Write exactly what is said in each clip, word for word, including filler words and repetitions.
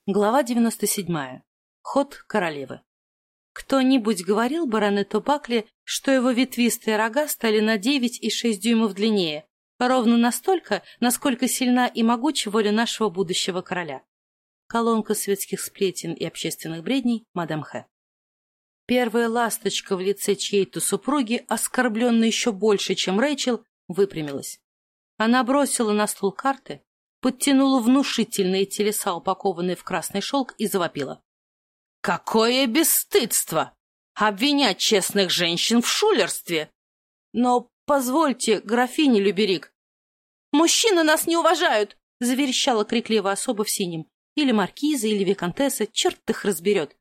Глава девяносто седьмая. Ход королевы. Кто-нибудь говорил баронету Бакли, что его ветвистые рога стали на девять и шесть дюймов длиннее, ровно настолько, насколько сильна и могуча воля нашего будущего короля. Колонка светских сплетен и общественных бредней, мадам Х. Первая ласточка в лице чьей-то супруги, оскорбленной еще больше, чем Рэйчел, выпрямилась. Она бросила на стол карты, подтянула внушительные телеса, упакованные в красный шелк, и завопила. «Какое бесстыдство! Обвинять честных женщин в шулерстве! Но позвольте, графиня Люберик!» «Мужчины нас не уважают!» — заверещала крикливая особа в синем. Или маркиза, или виконтесса, черт их разберет.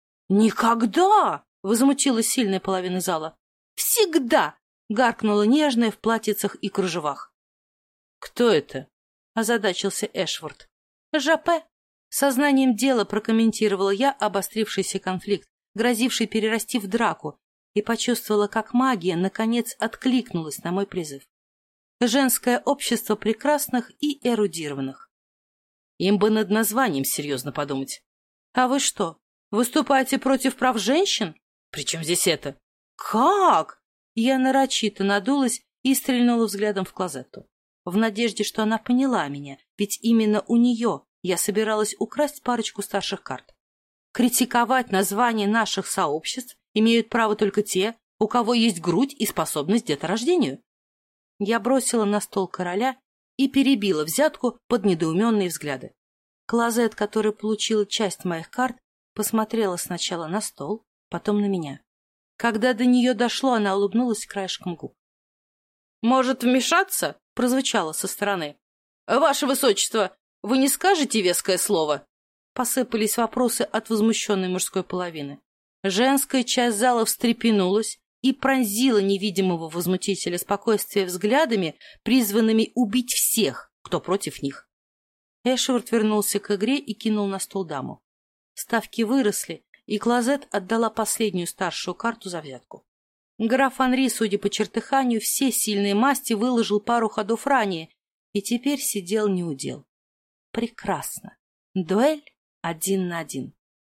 «Никогда!» — возмутилась сильная половина зала. «Всегда!» — гаркнула нежная в платьицах и кружевах. «Кто это?» — озадачился Эшворт. «Жапе!» — сознанием дела прокомментировала я обострившийся конфликт, грозивший перерасти в драку, и почувствовала, как магия, наконец, откликнулась на мой призыв. Женское общество прекрасных и эрудированных. Им бы над названием серьезно подумать. А вы что, выступаете против прав женщин? Причем здесь это? Как? Я нарочито надулась и стрельнула взглядом в Клозетту, в надежде, что она поняла меня, ведь именно у нее я собиралась украсть парочку старших карт. Критиковать название наших сообществ имеют право только те, у кого есть грудь и способность к деторождению. Я бросила на стол короля и перебила взятку под недоуменные взгляды. Клозетт, которая получила часть моих карт, посмотрела сначала на стол, потом на меня. Когда до нее дошло, она улыбнулась краешком губ. «Может, вмешаться?» — прозвучало со стороны. «Ваше высочество, вы не скажете веское слово?» Посыпались вопросы от возмущенной мужской половины. Женская часть зала встрепенулась и пронзила невидимого возмутителя спокойствия взглядами, призванными убить всех, кто против них. Эшворт вернулся к игре и кинул на стол даму. Ставки выросли, и Клозетт отдала последнюю старшую карту за взятку. Граф Анри, судя по чертыханию, все сильные масти выложил пару ходов ранее и теперь сидел неудел. Прекрасно. Дуэль один на один.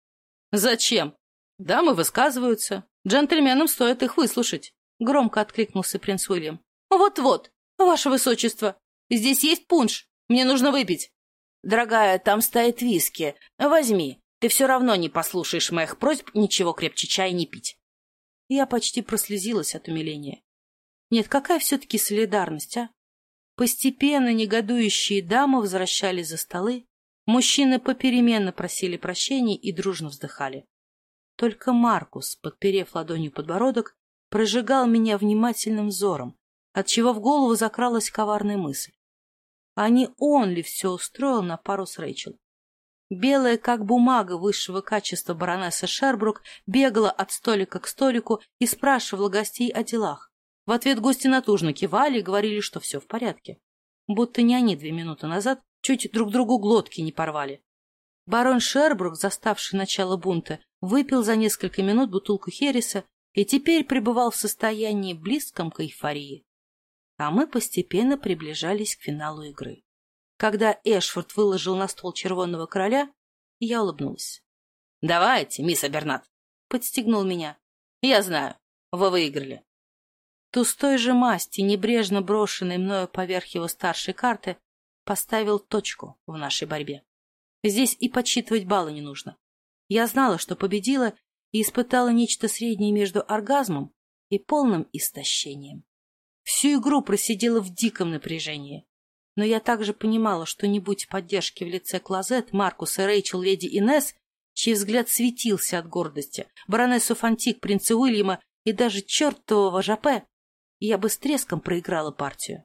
«Зачем? Дамы высказываются. Джентльменам стоит их выслушать», — громко откликнулся принц Уильям. «Вот-вот, ваше высочество, здесь есть пунш, мне нужно выпить». «Дорогая, там стоит виски. Возьми, ты все равно не послушаешь моих просьб ничего крепче чая не пить». Я почти прослезилась от умиления. Нет, какая все-таки солидарность, а? Постепенно негодующие дамы возвращались за столы, мужчины попеременно просили прощения и дружно вздыхали. Только Маркус, подперев ладонью подбородок, прожигал меня внимательным взором, отчего в голову закралась коварная мысль. А не он ли все устроил на пару с Рэйчел? Белая, как бумага высшего качества баронесса Шербрук, бегала от столика к столику и спрашивала гостей о делах. В ответ гости натужно кивали и говорили, что все в порядке. Будто не они две минуты назад чуть друг другу глотки не порвали. Барон Шербрук, заставший начало бунта, выпил за несколько минут бутылку хереса и теперь пребывал в состоянии близком к эйфории. А мы постепенно приближались к финалу игры. Когда Эшфорд выложил на стол червонного короля, я улыбнулась. — Давайте, мисс Абернат, — подстегнул меня. — Я знаю, вы выиграли. Тустой же масти, небрежно брошенный мною поверх его старшей карты, поставил точку в нашей борьбе. Здесь и подсчитывать баллы не нужно. Я знала, что победила, и испытала нечто среднее между оргазмом и полным истощением. Всю игру просидела в диком напряжении. Но я также понимала, что не будь поддержки в лице Клозетт, Маркуса, Рэйчел, леди Инесс, чей взгляд светился от гордости, баронессу Фантик, принца Уильяма и даже чертового Жапе, я бы с треском проиграла партию.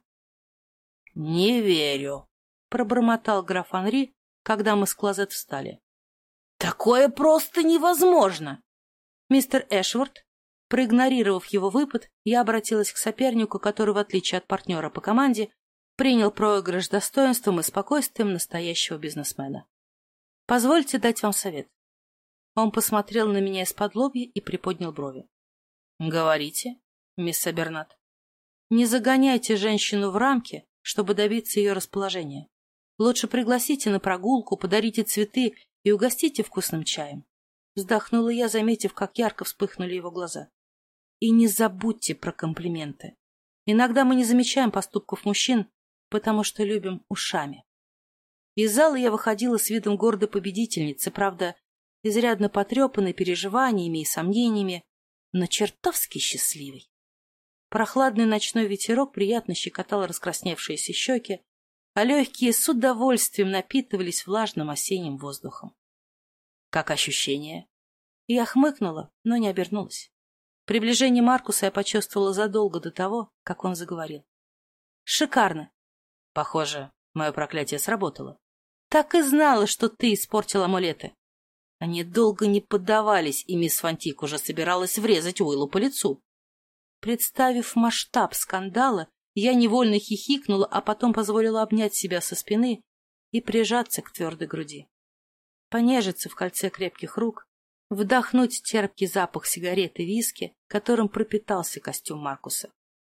— Не верю, — пробормотал граф Анри, когда мы с Клозетт встали. — Такое просто невозможно! Мистер Эшворт, проигнорировав его выпад, я обратилась к сопернику, который, в отличие от партнера по команде, принял проигрыш с достоинством и спокойствием настоящего бизнесмена. «Позвольте дать вам совет». Он посмотрел на меня из-под лобья и приподнял брови. «Говорите, мисс Абернат». «Не загоняйте женщину в рамки, чтобы добиться ее расположения. Лучше пригласите на прогулку, подарите цветы и угостите вкусным чаем. Вздохнула я, заметив, как ярко вспыхнули его глаза. И не забудьте про комплименты. Иногда мы не замечаем поступков мужчин, потому что любим ушами. Из зала я выходила с видом гордой победительницы, правда, изрядно потрепанной переживаниями и сомнениями, но чертовски счастливой. Прохладный ночной ветерок приятно щекотал раскрасневшиеся щеки, а легкие с удовольствием напитывались влажным осенним воздухом. Как ощущение? Я хмыкнула, но не обернулась. Приближение Маркуса я почувствовала задолго до того, как он заговорил. Шикарно. Похоже, мое проклятие сработало. Так и знала, что ты испортил амулеты. Они долго не поддавались, и мисс Фантик уже собиралась врезать Уиллу по лицу. Представив масштаб скандала, я невольно хихикнула, а потом позволила обнять себя со спины и прижаться к твердой груди. Понежиться в кольце крепких рук, вдохнуть терпкий запах сигарет и виски, которым пропитался костюм Маркуса.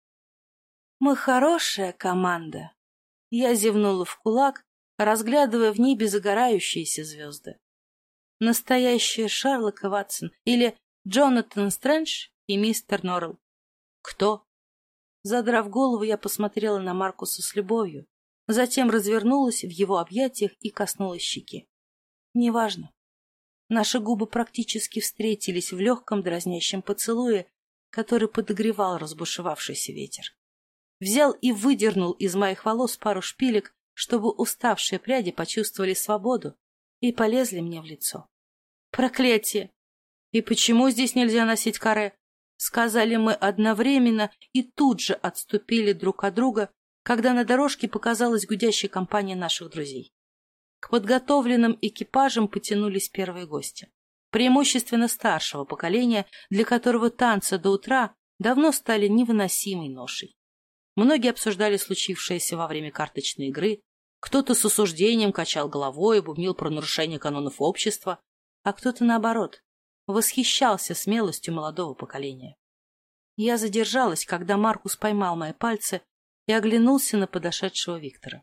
«Мы хорошая команда», — я зевнула в кулак, разглядывая в небе загорающиеся звезды. Настоящие Шерлок и Ватсон или Джонатан Стрэндж и мистер Норрелл. Кто? Задрав голову, я посмотрела на Маркуса с любовью, затем развернулась в его объятиях и коснулась щеки. Неважно. Наши губы практически встретились в легком дразнящем поцелуе, который подогревал разбушевавшийся ветер. Взял и выдернул из моих волос пару шпилек, чтобы уставшие пряди почувствовали свободу и полезли мне в лицо. Проклятие! И почему здесь нельзя носить каре? Сказали мы одновременно и тут же отступили друг от друга, когда на дорожке показалась гудящая компания наших друзей. К подготовленным экипажам потянулись первые гости. Преимущественно старшего поколения, для которого танцы до утра давно стали невыносимой ношей. Многие обсуждали случившееся во время карточной игры, кто-то с осуждением качал головой и бубнил про нарушение канонов общества, а кто-то, наоборот, восхищался смелостью молодого поколения. Я задержалась, когда Маркус поймал мои пальцы и оглянулся на подошедшего Виктора.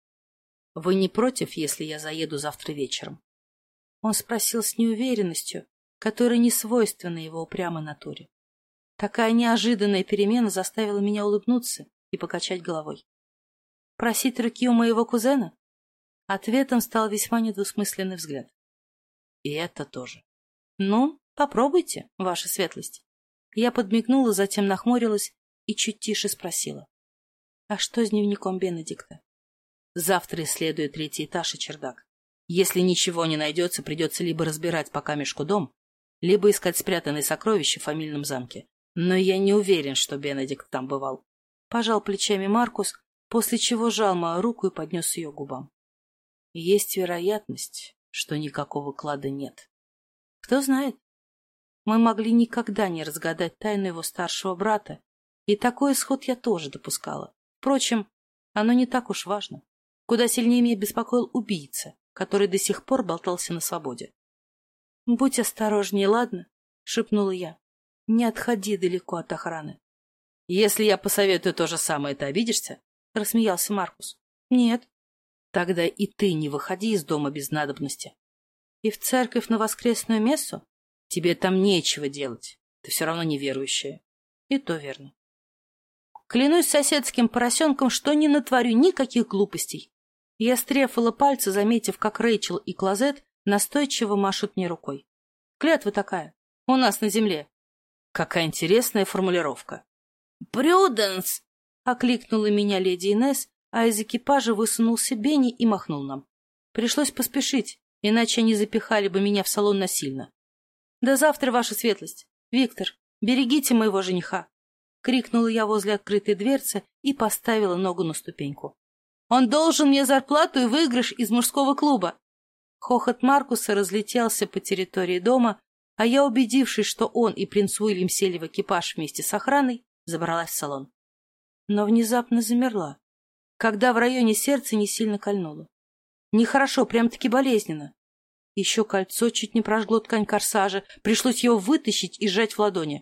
— Вы не против, если я заеду завтра вечером? Он спросил с неуверенностью, которая не свойственна его упрямой натуре. Такая неожиданная перемена заставила меня улыбнуться и покачать головой. Просить руки у моего кузена? Ответом стал весьма недвусмысленный взгляд. И это тоже. Ну, попробуйте, ваша светлость. Я подмигнула, затем нахмурилась и чуть тише спросила. А что с дневником Бенедикта? Завтра исследую третий этаж и чердак. Если ничего не найдется, придется либо разбирать по камешку дом, либо искать спрятанные сокровища в фамильном замке. Но я не уверен, что Бенедикт там бывал. Пожал плечами Маркус, после чего жал мою руку и поднес ее к губам. Есть вероятность, что никакого клада нет. Кто знает? Мы могли никогда не разгадать тайну его старшего брата, и такой исход я тоже допускала. Впрочем, оно не так уж важно. Куда сильнее меня беспокоил убийца, который до сих пор болтался на свободе. — Будь осторожнее, ладно? — шепнула я. — Не отходи далеко от охраны. — Если я посоветую то же самое, ты обидишься? — рассмеялся Маркус. — Нет. — Тогда и ты не выходи из дома без надобности. — И в церковь на воскресную мессу? Тебе там нечего делать. Ты все равно неверующая. И то верно. Клянусь соседским поросенком, что не натворю никаких глупостей. Я стрефала пальцы, заметив, как Рэйчел и Клозет настойчиво машут мне рукой. Клятва такая. У нас на земле. Какая интересная формулировка. «Прюденс!» — окликнула меня леди Инесс, а из экипажа высунулся Бенни и махнул нам. Пришлось поспешить, иначе они запихали бы меня в салон насильно. «До завтра, ваша светлость! Виктор, берегите моего жениха!» — крикнула я возле открытой дверцы и поставила ногу на ступеньку. «Он должен мне зарплату и выигрыш из мужского клуба!» Хохот Маркуса разлетелся по территории дома, а я, убедившись, что он и принц Уильям сели в экипаж вместе с охраной, забралась в салон. Но внезапно замерла, когда в районе сердца не сильно кольнуло. Нехорошо, прям-таки болезненно. Еще кольцо чуть не прожгло ткань корсажа, пришлось его вытащить и сжать в ладони.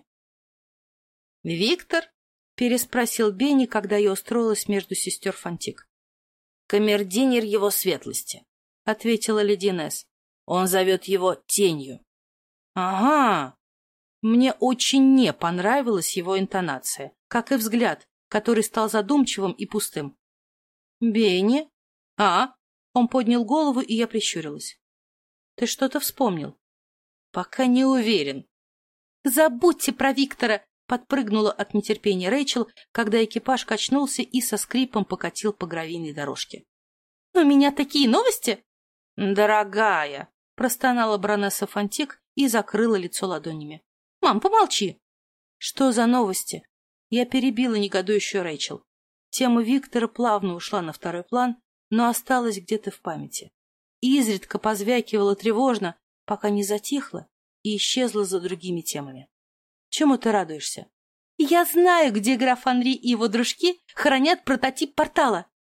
«Виктор?» — переспросил Бенни, когда я устроилась между сестер Фантик. «Камердинер его светлости», — ответила леди Инесс. Он зовет его Тенью. Ага. Мне очень не понравилась его интонация, как и взгляд, который стал задумчивым и пустым. Бенни? А? Он поднял голову, и я прищурилась. Ты что-то вспомнил? Пока не уверен. Забудьте про Виктора! Подпрыгнула от нетерпения Рэйчел, когда экипаж качнулся и со скрипом покатил по гравийной дорожке. «У меня такие новости?» «Дорогая!» — простонала баронесса Фонтик и закрыла лицо ладонями. «Мам, помолчи!» «Что за новости?» Я перебила негодующую Рэйчел. Тема Виктора плавно ушла на второй план, но осталась где-то в памяти. Изредка позвякивала тревожно, пока не затихла и исчезла за другими темами. Чему ты радуешься? Я знаю, где граф Анри и его дружки хранят прототип портала.